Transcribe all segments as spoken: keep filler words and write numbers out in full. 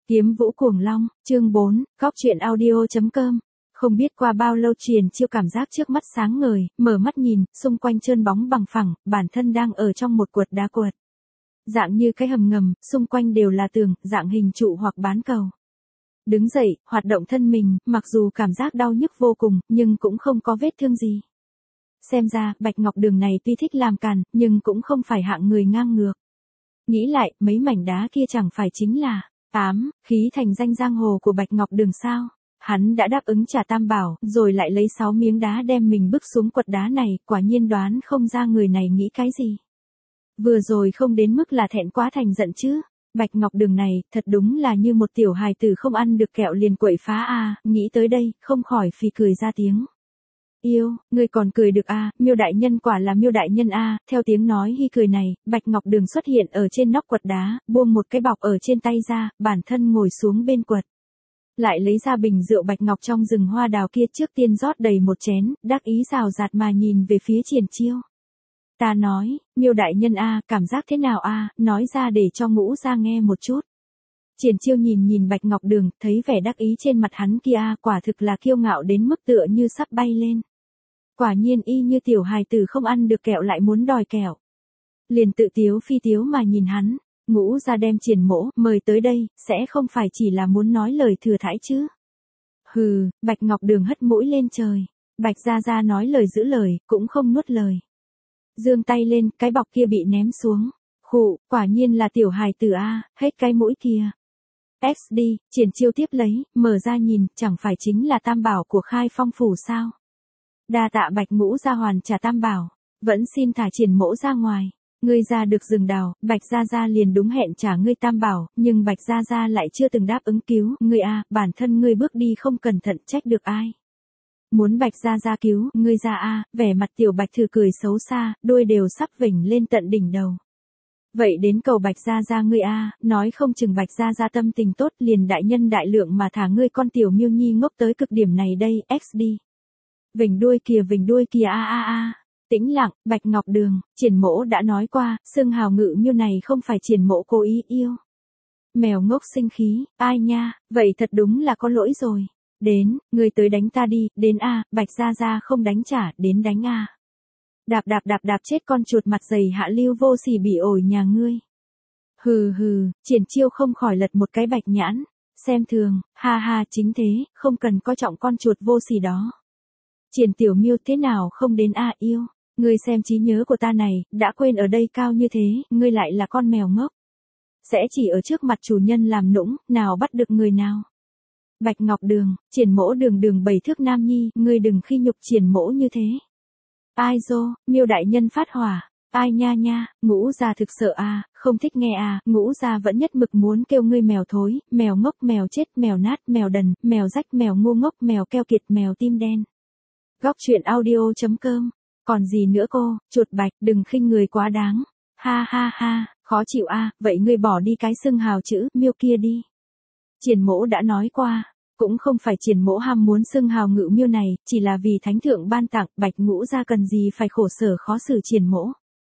Kiếm Vũ Cuồng Long, chương bốn, góc truyện audio.com. Không biết qua bao lâu Triển Chiêu cảm giác trước mắt sáng ngời, mở mắt nhìn, xung quanh trơn bóng bằng phẳng, bản thân đang ở trong một quật đá quật. Dạng như cái hầm ngầm, xung quanh đều là tường, dạng hình trụ hoặc bán cầu. Đứng dậy, hoạt động thân mình, mặc dù cảm giác đau nhức vô cùng, nhưng cũng không có vết thương gì. Xem ra, Bạch Ngọc Đường này tuy thích làm càn, nhưng cũng không phải hạng người ngang ngược. Nghĩ lại, mấy mảnh đá kia chẳng phải chính là tám, khí thành danh giang hồ của Bạch Ngọc Đường sao? Hắn đã đáp ứng trả tam bảo, rồi lại lấy sáu miếng đá đem mình bước xuống quật đá này, quả nhiên đoán không ra người này nghĩ cái gì. Vừa rồi không đến mức là thẹn quá thành giận chứ. Bạch Ngọc Đường này, thật đúng là như một tiểu hài tử không ăn được kẹo liền quậy phá a, nghĩ tới đây, không khỏi phì cười ra tiếng. Yêu, ngươi còn cười được a, Miêu đại nhân quả là Miêu đại nhân a, theo tiếng nói hi cười này, Bạch Ngọc Đường xuất hiện ở trên nóc quật đá, buông một cái bọc ở trên tay ra, bản thân ngồi xuống bên quật. Lại lấy ra bình rượu bạch ngọc trong rừng hoa đào kia, trước tiên rót đầy một chén, đắc ý rào rạt mà nhìn về phía Triển Chiêu. Ta nói, Miêu đại nhân a, cảm giác thế nào a, nói ra để cho Ngũ ra nghe một chút. Triển Chiêu nhìn nhìn Bạch Ngọc Đường, thấy vẻ đắc ý trên mặt hắn kia, quả thực là kiêu ngạo đến mức tựa như sắp bay lên. Quả nhiên y như tiểu hài tử không ăn được kẹo lại muốn đòi kẹo. Liền tự tiếu phi tiếu mà nhìn hắn, Ngũ ra đem Triển mỗ mời tới đây, sẽ không phải chỉ là muốn nói lời thừa thãi chứ. Hừ, Bạch Ngọc Đường hất mũi lên trời, Bạch gia gia nói lời giữ lời, cũng không nuốt lời. Giương tay lên, cái bọc kia bị ném xuống. Khụ, quả nhiên là tiểu hài tử a, hết cái mũi kia. ích đi, Triển Chiêu tiếp lấy, mở ra nhìn, chẳng phải chính là tam bảo của Khai Phong phủ sao? Đa tạ Bạch Ngũ gia hoàn trả tam bảo, vẫn xin thả Triển mỗ ra ngoài. Ngươi ra được rừng đào, Bạch gia gia liền đúng hẹn trả ngươi tam bảo, nhưng Bạch gia gia lại chưa từng đáp ứng cứu ngươi a, bản thân ngươi bước đi không cẩn thận trách được ai. Muốn Bạch gia gia cứu ngươi ra a, vẻ mặt tiểu Bạch Thư cười xấu xa, đôi đều sắp vểnh lên tận đỉnh đầu. Vậy đến cầu Bạch gia gia ngươi a, nói không chừng Bạch gia gia tâm tình tốt liền đại nhân đại lượng mà thả ngươi con tiểu Miêu Nhi ngốc tới cực điểm này đây, ích đi. Vểnh đuôi kìa vểnh đuôi kìa a a a. Tĩnh lặng, Bạch Ngọc Đường, Triển mỗ đã nói qua, xưng hào Ngự Miêu này không phải Triển mỗ cố ý yêu. Mèo ngốc sinh khí, ai nha, vậy thật đúng là có lỗi rồi. Đến, ngươi tới đánh ta đi, đến a, Bạch gia gia không đánh trả, đến đánh a. Đạp đạp đạp đạp chết con chuột mặt dày hạ lưu vô sỉ bị ổi nhà ngươi. Hừ hừ, Triển Chiêu không khỏi lật một cái bạch nhãn, xem thường, ha ha chính thế, không cần coi trọng con chuột vô sỉ đó. Triển tiểu Miêu thế nào không đến a yêu. Ngươi xem trí nhớ của ta này, đã quên ở đây cao như thế, ngươi lại là con mèo ngốc. Sẽ chỉ ở trước mặt chủ nhân làm nũng, nào bắt được người nào. Bạch Ngọc Đường, Triển mỗ đường đường bảy thước nam nhi, ngươi đừng khi nhục Triển mỗ như thế. Ai dô, Miêu đại nhân phát hỏa, ai nha nha, Ngũ gia thực sợ à, không thích nghe à, Ngũ gia vẫn nhất mực muốn kêu ngươi mèo thối, mèo ngốc, mèo chết, mèo nát, mèo đần, mèo rách, mèo ngu ngốc, mèo keo kiệt, mèo tim đen. Góc truyện audio.com. Còn gì nữa cô, chuột bạch, đừng khinh người quá đáng. Ha ha ha, khó chịu a, à, vậy ngươi bỏ đi cái xưng hào chữ Miêu kia đi. Triển mỗ đã nói qua, cũng không phải Triển mỗ ham muốn xưng hào Ngự Miêu này, chỉ là vì thánh thượng ban tặng, Bạch Ngũ gia cần gì phải khổ sở khó xử Triển mỗ.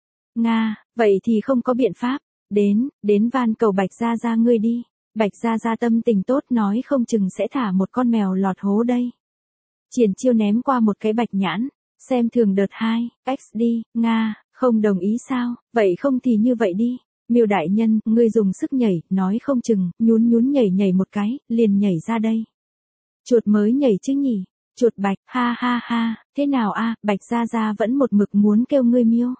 Nga, vậy thì không có biện pháp, đến, đến van cầu Bạch gia gia ngươi đi. Bạch gia gia tâm tình tốt nói không chừng sẽ thả một con mèo lọt hố đây. Triển Chiêu ném qua một cái bạch nhãn, xem thường đợt hai, ích đi, Nga, không đồng ý sao, vậy không thì như vậy đi. Miêu đại nhân, ngươi dùng sức nhảy, nói không chừng, nhún nhún nhảy nhảy một cái, liền nhảy ra đây. Chuột mới nhảy chứ nhỉ, chuột bạch, ha ha ha, thế nào a, Bạch gia gia vẫn một mực muốn kêu ngươi Miêu.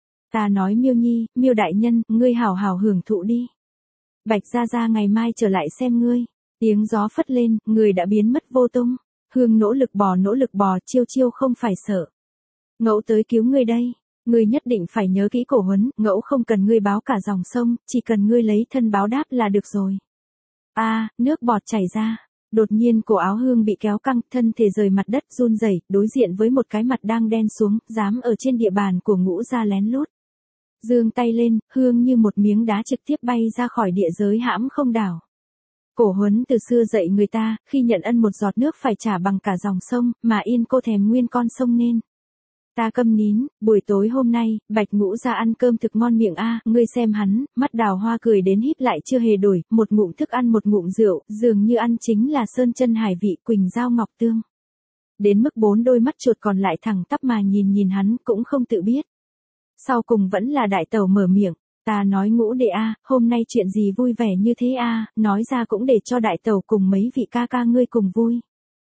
Ta nói Miêu Nhi, Miêu đại nhân, ngươi hảo hảo hưởng thụ đi. Bạch gia gia ngày mai trở lại xem ngươi. Tiếng gió phất lên, người đã biến mất vô tung. Hương nỗ lực bò nỗ lực bò, Chiêu Chiêu không phải sợ. Ngẫu tới cứu ngươi đây. Ngươi nhất định phải nhớ kỹ cổ huấn, Ngẫu không cần ngươi báo cả dòng sông, chỉ cần ngươi lấy thân báo đáp là được rồi. A, à, nước bọt chảy ra. Đột nhiên cổ áo Hương bị kéo căng, thân thể rời mặt đất run rẩy, đối diện với một cái mặt đang đen xuống, dám ở trên địa bàn của Ngũ gia lén lút. Giương tay lên, Hương như một miếng đá trực tiếp bay ra khỏi địa giới hãm không đảo. Cổ huấn từ xưa dạy người ta, khi nhận ân một giọt nước phải trả bằng cả dòng sông, mà yên cô thèm nguyên con sông nên. Ta câm nín, buổi tối hôm nay, Bạch Ngũ ra ăn cơm thực ngon miệng a, ngươi xem hắn, mắt đào hoa cười đến híp lại chưa hề đổi, một ngụm thức ăn một ngụm rượu, dường như ăn chính là sơn chân hải vị quỳnh dao ngọc tương. Đến mức bốn đôi mắt chuột còn lại thẳng tắp mà nhìn nhìn hắn cũng không tự biết. Sau cùng vẫn là đại tẩu mở miệng, ta nói Ngũ đệ a, hôm nay chuyện gì vui vẻ như thế a, nói ra cũng để cho đại tẩu cùng mấy vị ca ca ngươi cùng vui.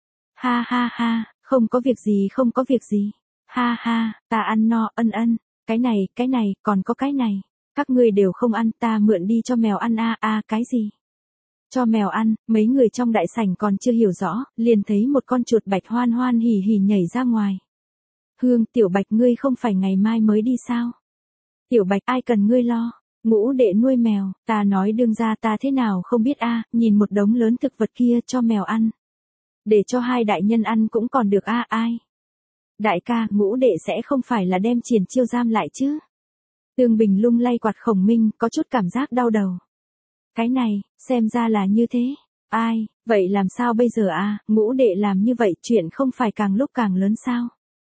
Ha ha ha, không có việc gì không có việc gì. Ha ha, ta ăn no, ân ân, cái này, cái này, còn có cái này, các ngươi đều không ăn, ta mượn đi cho mèo ăn a a, cái gì? Cho mèo ăn, mấy người trong đại sảnh còn chưa hiểu rõ, liền thấy một con chuột bạch hoan hoan hỉ hỉ nhảy ra ngoài. Hương, tiểu Bạch ngươi không phải ngày mai mới đi sao? Tiểu Bạch ai cần ngươi lo, Ngũ đệ nuôi mèo, ta nói đương ra ta thế nào không biết a, nhìn một đống lớn thực vật kia cho mèo ăn. Để cho hai đại nhân ăn cũng còn được a ai? Đại ca, Ngũ đệ sẽ không phải là đem Triển Chiêu giam lại chứ? Tương Bình lung lay quạt Khổng Minh, có chút cảm giác đau đầu. Cái này, xem ra là như thế. Ai, vậy làm sao bây giờ a, Ngũ đệ làm như vậy chuyện không phải càng lúc càng lớn sao?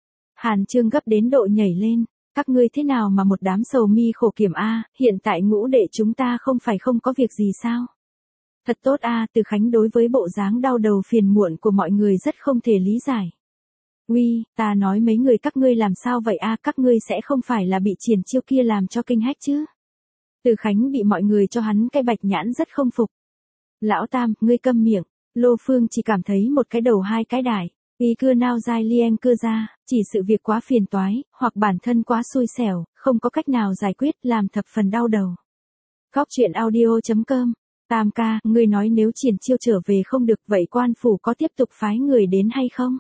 Hàn Trương gấp đến độ nhảy lên, các ngươi thế nào mà một đám sầu mi khổ kiểm a, hiện tại Ngũ đệ chúng ta không phải không có việc gì sao? Thật tốt a, Từ Khánh đối với bộ dáng đau đầu phiền muộn của mọi người rất không thể lý giải. Uy, ta nói mấy người các ngươi làm sao vậy a, các ngươi sẽ không phải là bị Triển Chiêu kia làm cho kinh hách chứ? Từ Khánh bị mọi người cho hắn cái bạch nhãn rất không phục. Lão Tam, ngươi câm miệng, Lô Phương chỉ cảm thấy một cái đầu hai cái đài, y cưa nao dai lieng cưa ra, chỉ sự việc quá phiền toái, hoặc bản thân quá xui xẻo, không có cách nào giải quyết, làm thập phần đau đầu. Góc truyện audio chấm com. Tam ca, ngươi nói nếu Triển Chiêu trở về không được vậy quan phủ có tiếp tục phái người đến hay không?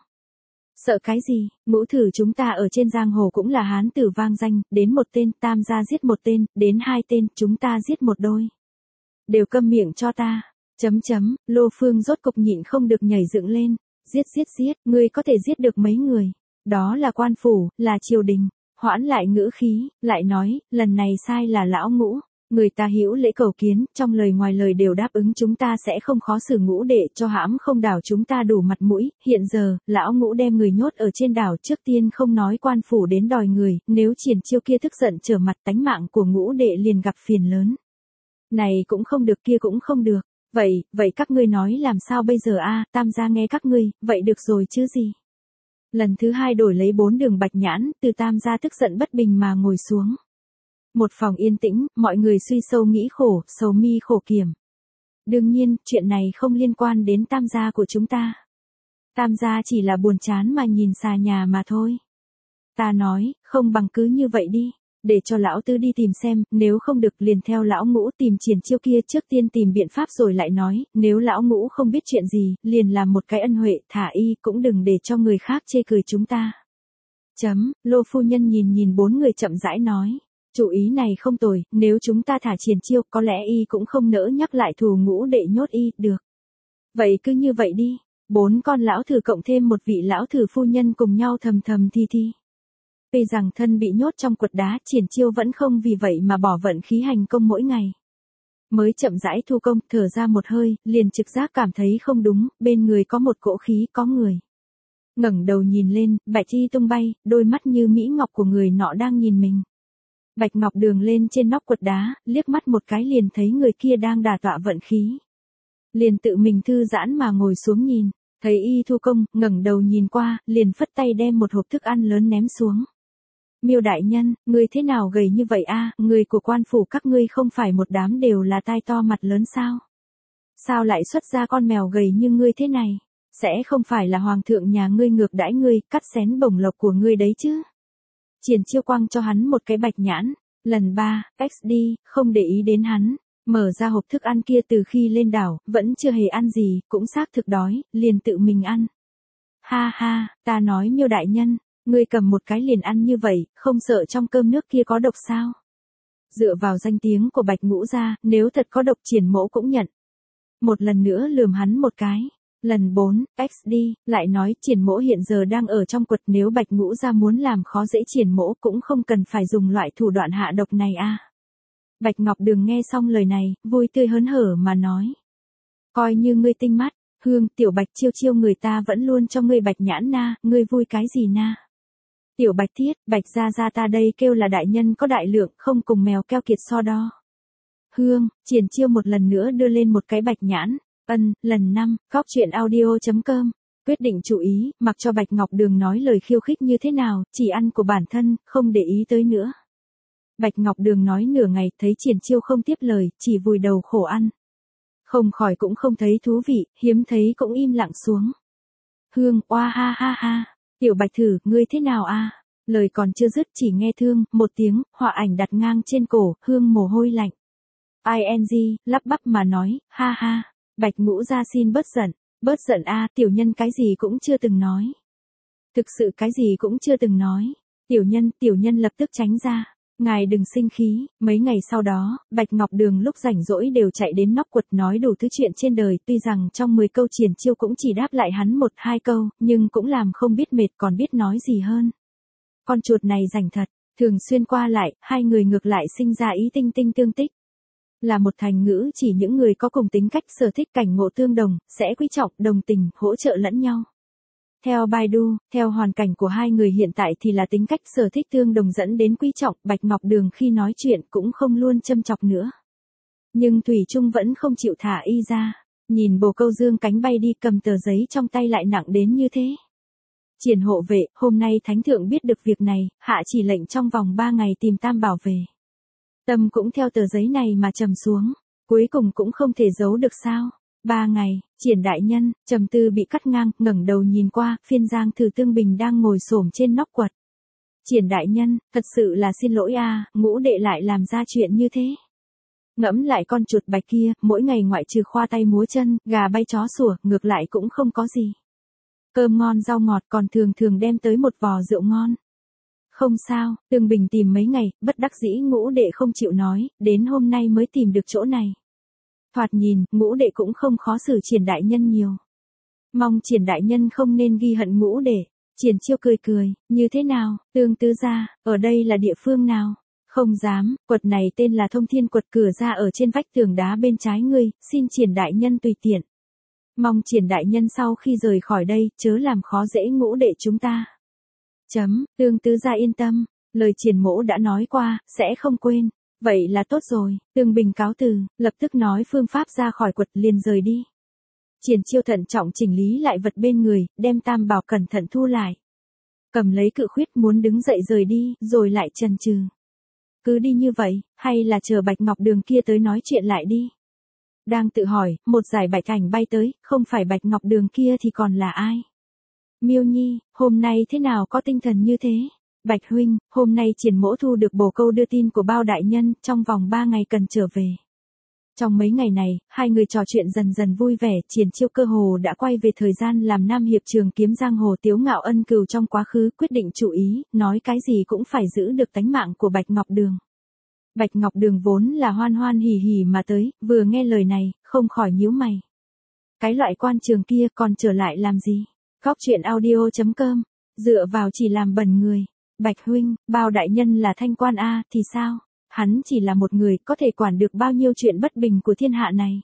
Sợ cái gì, Ngũ thử chúng ta ở trên giang hồ cũng là hán tử vang danh, đến một tên, Tam gia giết một tên, đến hai tên, chúng ta giết một đôi. Đều câm miệng cho ta, chấm chấm, Lô Phương rốt cục nhịn không được nhảy dựng lên, giết giết giết, ngươi có thể giết được mấy người, đó là quan phủ, là triều đình, hoãn lại ngữ khí, lại nói, lần này sai là lão Ngũ. Người ta hữu lễ cầu kiến, trong lời ngoài lời đều đáp ứng chúng ta sẽ không khó xử Ngũ đệ cho hãm không đảo chúng ta đủ mặt mũi, hiện giờ, lão Ngũ đem người nhốt ở trên đảo trước tiên không nói quan phủ đến đòi người, nếu Triển Chiêu kia tức giận trở mặt tánh mạng của Ngũ đệ liền gặp phiền lớn. Này cũng không được kia cũng không được, vậy, vậy các ngươi nói làm sao bây giờ a, Tam gia nghe các ngươi, vậy được rồi chứ gì. Lần thứ hai đổi lấy bốn đường bạch nhãn, từ Tam gia tức giận bất bình mà ngồi xuống. Một phòng yên tĩnh, mọi người suy sâu nghĩ khổ, sầu mi khổ kiểm. Đương nhiên, chuyện này không liên quan đến Tam gia của chúng ta. Tam gia chỉ là buồn chán mà nhìn xà nhà mà thôi. Ta nói, không bằng cứ như vậy đi, để cho lão Tư đi tìm xem, nếu không được liền theo lão Ngũ tìm Triển Chiêu kia, trước tiên tìm biện pháp rồi lại nói, nếu lão Ngũ không biết chuyện gì, liền làm một cái ân huệ, thả y, cũng đừng để cho người khác chê cười chúng ta. Chấm, Lô phu nhân nhìn nhìn bốn người chậm rãi nói. Chủ ý này không tồi, nếu chúng ta thả Triển Chiêu, có lẽ y cũng không nỡ nhắc lại thù Ngũ đệ nhốt y, được. Vậy cứ như vậy đi, bốn con lão thử cộng thêm một vị lão thử phu nhân cùng nhau thầm thầm thi thi. Tuy rằng thân bị nhốt trong quật đá, Triển Chiêu vẫn không vì vậy mà bỏ vận khí hành công mỗi ngày. Mới chậm rãi thu công, thở ra một hơi, liền trực giác cảm thấy không đúng, bên người có một cỗ khí, có người. Ngẩng đầu nhìn lên, bạch y tung bay, đôi mắt như mỹ ngọc của người nọ đang nhìn mình. Bạch Ngọc Đường lên trên nóc quật đá, liếc mắt một cái liền thấy người kia đang đả tọa vận khí. Liền tự mình thư giãn mà ngồi xuống nhìn, thấy y thu công, ngẩng đầu nhìn qua, liền phất tay đem một hộp thức ăn lớn ném xuống. Miêu đại nhân, người thế nào gầy như vậy a, người của quan phủ các ngươi không phải một đám đều là tai to mặt lớn sao? Sao lại xuất ra con mèo gầy như ngươi thế này? Sẽ không phải là hoàng thượng nhà ngươi ngược đãi ngươi, cắt xén bổng lộc của ngươi đấy chứ? Triển Chiêu quăng cho hắn một cái bạch nhãn, lần ba, x đi, không để ý đến hắn, mở ra hộp thức ăn kia từ khi lên đảo, vẫn chưa hề ăn gì, cũng xác thực đói, liền tự mình ăn. Ha ha, ta nói Miêu đại nhân, ngươi cầm một cái liền ăn như vậy, không sợ trong cơm nước kia có độc sao? Dựa vào danh tiếng của Bạch Ngũ gia, nếu thật có độc Triển mỗ cũng nhận. Một lần nữa lườm hắn một cái. Lần bốn, x đi, lại nói Triển mỗ hiện giờ đang ở trong quật, nếu Bạch Ngũ gia muốn làm khó dễ Triển mỗ cũng không cần phải dùng loại thủ đoạn hạ độc này a. Bạch Ngọc Đường nghe xong lời này, vui tươi hớn hở mà nói. Coi như ngươi tinh mắt, Hương, tiểu Bạch Chiêu Chiêu người ta vẫn luôn cho ngươi bạch nhãn na, ngươi vui cái gì na. Tiểu Bạch Thiết, Bạch gia gia ta đây kêu là đại nhân có đại lượng, không cùng mèo keo kiệt so đo. Hương, Triển Chiêu một lần nữa đưa lên một cái bạch nhãn. Ân, lần năm, cóc truyện audio.com. Quyết định chú ý, mặc cho Bạch Ngọc Đường nói lời khiêu khích như thế nào, chỉ ăn của bản thân, không để ý tới nữa. Bạch Ngọc Đường nói nửa ngày, thấy Triển Chiêu không tiếp lời, chỉ vùi đầu khổ ăn. Không khỏi cũng không thấy thú vị, hiếm thấy cũng im lặng xuống. Hương, oa ha ha ha, Tiểu Bạch thử, ngươi thế nào a? Lời còn chưa dứt chỉ nghe thương, một tiếng, họa ảnh đặt ngang trên cổ, Hương mồ hôi lạnh. ing, lắp bắp mà nói, ha ha, Bạch Ngũ gia xin bớt giận, bớt giận a, tiểu nhân cái gì cũng chưa từng nói. Thực sự cái gì cũng chưa từng nói. Tiểu nhân, tiểu nhân lập tức tránh ra. Ngài đừng sinh khí. Mấy ngày sau đó, Bạch Ngọc Đường lúc rảnh rỗi đều chạy đến nóc quật nói đủ thứ chuyện trên đời, tuy rằng trong mười câu Triển Chiêu cũng chỉ đáp lại hắn một hai câu, nhưng cũng làm không biết mệt còn biết nói gì hơn. Con chuột này rảnh thật, thường xuyên qua lại, hai người ngược lại sinh ra ý tinh tinh tương tích. Là một thành ngữ chỉ những người có cùng tính cách sở thích cảnh ngộ tương đồng, sẽ quý trọng, đồng tình, hỗ trợ lẫn nhau. Theo Baidu, theo hoàn cảnh của hai người hiện tại thì là tính cách sở thích tương đồng dẫn đến quý trọng, Bạch Ngọc Đường khi nói chuyện cũng không luôn châm chọc nữa. Nhưng Thủy Trung vẫn không chịu thả y ra, nhìn bồ câu dương cánh bay đi cầm tờ giấy trong tay lại nặng đến như thế. Triển hộ vệ, hôm nay Thánh Thượng biết được việc này, hạ chỉ lệnh trong vòng ba ngày tìm Tam Bảo về. Tâm cũng theo tờ giấy này mà trầm xuống, cuối cùng cũng không thể giấu được sao. Ba ngày, Triển đại nhân, trầm tư bị cắt ngang, ngẩng đầu nhìn qua, phiên Giang Thử Tương Bình đang ngồi xổm trên nóc quật. Triển đại nhân, thật sự là xin lỗi a, Ngũ đệ lại làm ra chuyện như thế. Ngẫm lại con chuột bạch kia, mỗi ngày ngoại trừ khoa tay múa chân, gà bay chó sủa, ngược lại cũng không có gì. Cơm ngon rau ngọt còn thường thường đem tới một vò rượu ngon. Không sao, Tương Bình tìm mấy ngày, bất đắc dĩ Ngũ đệ không chịu nói, đến hôm nay mới tìm được chỗ này. Thoạt nhìn, Ngũ đệ cũng không khó xử Triển đại nhân nhiều. Mong Triển đại nhân không nên ghi hận Ngũ đệ. Triển Chiêu cười cười, như thế nào, Tương tứ gia, ở đây là địa phương nào? Không dám, quật này tên là Thông Thiên quật, cửa ra ở trên vách tường đá bên trái ngươi, xin Triển đại nhân tùy tiện. Mong Triển đại nhân sau khi rời khỏi đây, chớ làm khó dễ Ngũ đệ chúng ta. Chấm, Tương tứ gia yên tâm, lời Triển mỗ đã nói qua, sẽ không quên. Vậy là tốt rồi, Tương Bình cáo từ, lập tức nói phương pháp ra khỏi quật liền rời đi. Triển Chiêu thận trọng chỉnh lý lại vật bên người, đem Tam Bảo cẩn thận thu lại. Cầm lấy cự khuyết muốn đứng dậy rời đi, rồi lại chần chừ. Cứ đi như vậy, hay là chờ Bạch Ngọc Đường kia tới nói chuyện lại đi. Đang tự hỏi, một dải bạch ảnh bay tới, không phải Bạch Ngọc Đường kia thì còn là ai? Miêu Nhi, hôm nay thế nào có tinh thần như thế? Bạch huynh, hôm nay Triển mỗ thu được bồ câu đưa tin của Bao đại nhân, trong vòng ba ngày cần trở về. Trong mấy ngày này, hai người trò chuyện dần dần vui vẻ, Triển Chiêu cơ hồ đã quay về thời gian làm Nam Hiệp Trường Kiếm giang hồ Tiếu Ngạo ân cừu trong quá khứ, quyết định chú ý, nói cái gì cũng phải giữ được tánh mạng của Bạch Ngọc Đường. Bạch Ngọc Đường vốn là hoan hoan hỉ hỉ mà tới, vừa nghe lời này, không khỏi nhíu mày. Cái loại quan trường kia còn trở lại làm gì? Cóc truyện audio.com, dựa vào chỉ làm bẩn người. Bạch huynh, Bao đại nhân là thanh quan a, thì sao? Hắn chỉ là một người, có thể quản được bao nhiêu chuyện bất bình của thiên hạ này.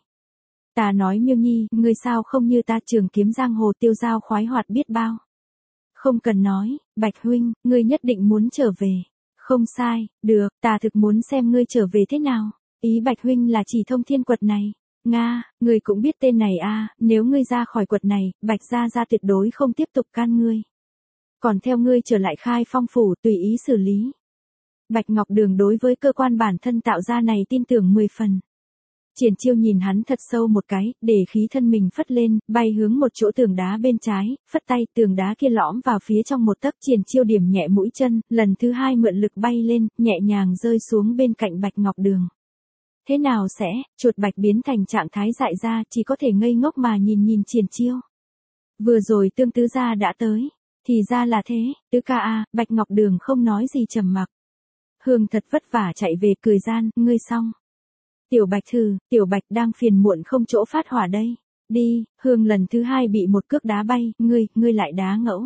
Ta nói Miêu Nhi, ngươi sao không như ta, Trường Kiếm giang hồ tiêu dao khoái hoạt biết bao. Không cần nói, Bạch huynh, ngươi nhất định muốn trở về. Không sai, được, ta thực muốn xem ngươi trở về thế nào. Ý Bạch huynh là chỉ Thông Thiên quật này. Nga, ngươi cũng biết tên này a, nếu ngươi ra khỏi quật này, Bạch gia gia tuyệt đối không tiếp tục can ngươi. Còn theo ngươi trở lại Khai Phong phủ, tùy ý xử lý. Bạch Ngọc Đường đối với cơ quan bản thân tạo ra này tin tưởng mười phần. Triển Chiêu nhìn hắn thật sâu một cái, để khí thân mình phất lên, bay hướng một chỗ tường đá bên trái, phất tay, tường đá kia lõm vào phía trong một tấc. Triển Chiêu điểm nhẹ mũi chân, lần thứ hai mượn lực bay lên, nhẹ nhàng rơi xuống bên cạnh Bạch Ngọc Đường. Thế nào sẽ, chuột bạch biến thành trạng thái dại ra, chỉ có thể ngây ngốc mà nhìn nhìn Triển Chiêu. Vừa rồi Tương tứ gia đã tới, thì ra là thế, tứ ca a, Bạch Ngọc Đường không nói gì trầm mặc. Hương thật vất vả chạy về cười gian, ngươi xong. Tiểu Bạch thử, Tiểu Bạch đang phiền muộn không chỗ phát hỏa đây. Đi, Hương lần thứ hai bị một cước đá bay, ngươi, ngươi lại đá ngẫu.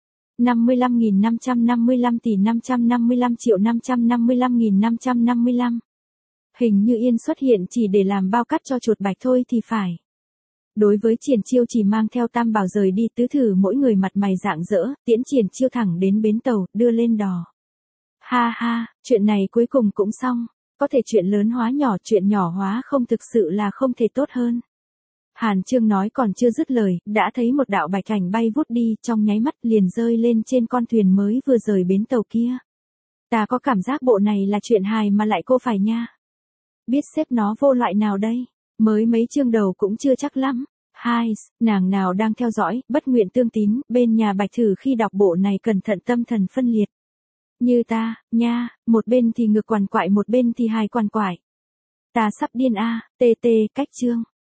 năm mươi lăm nghìn năm trăm năm mươi lăm tỷ năm trăm năm mươi lăm triệu năm trăm năm mươi lăm nghìn năm trăm năm mươi lăm. Hình như Yên xuất hiện chỉ để làm bao cắt cho chuột bạch thôi thì phải. Đối với Triển Chiêu chỉ mang theo Tam Bảo rời đi, tứ thử mỗi người mặt mày rạng rỡ, tiễn Triển Chiêu thẳng đến bến tàu, đưa lên đò. Ha ha, chuyện này cuối cùng cũng xong, có thể chuyện lớn hóa nhỏ, chuyện nhỏ hóa không thực sự là không thể tốt hơn. Hàn Chương nói còn chưa dứt lời, đã thấy một đạo bạch ảnh bay vút đi, trong nháy mắt liền rơi lên trên con thuyền mới vừa rời bến tàu kia. Ta có cảm giác bộ này là chuyện hài mà lại cô phải nha. Biết xếp nó vô loại nào đây? Mới mấy chương đầu cũng chưa chắc lắm. Hai, nàng nào đang theo dõi, bất nguyện tương tín, bên nhà Bạch Thử khi đọc bộ này cẩn thận tâm thần phân liệt. Như ta, nha, một bên thì ngực quằn quại một bên thì hài quằn quại. Ta sắp điên a, tê tê, cách chương.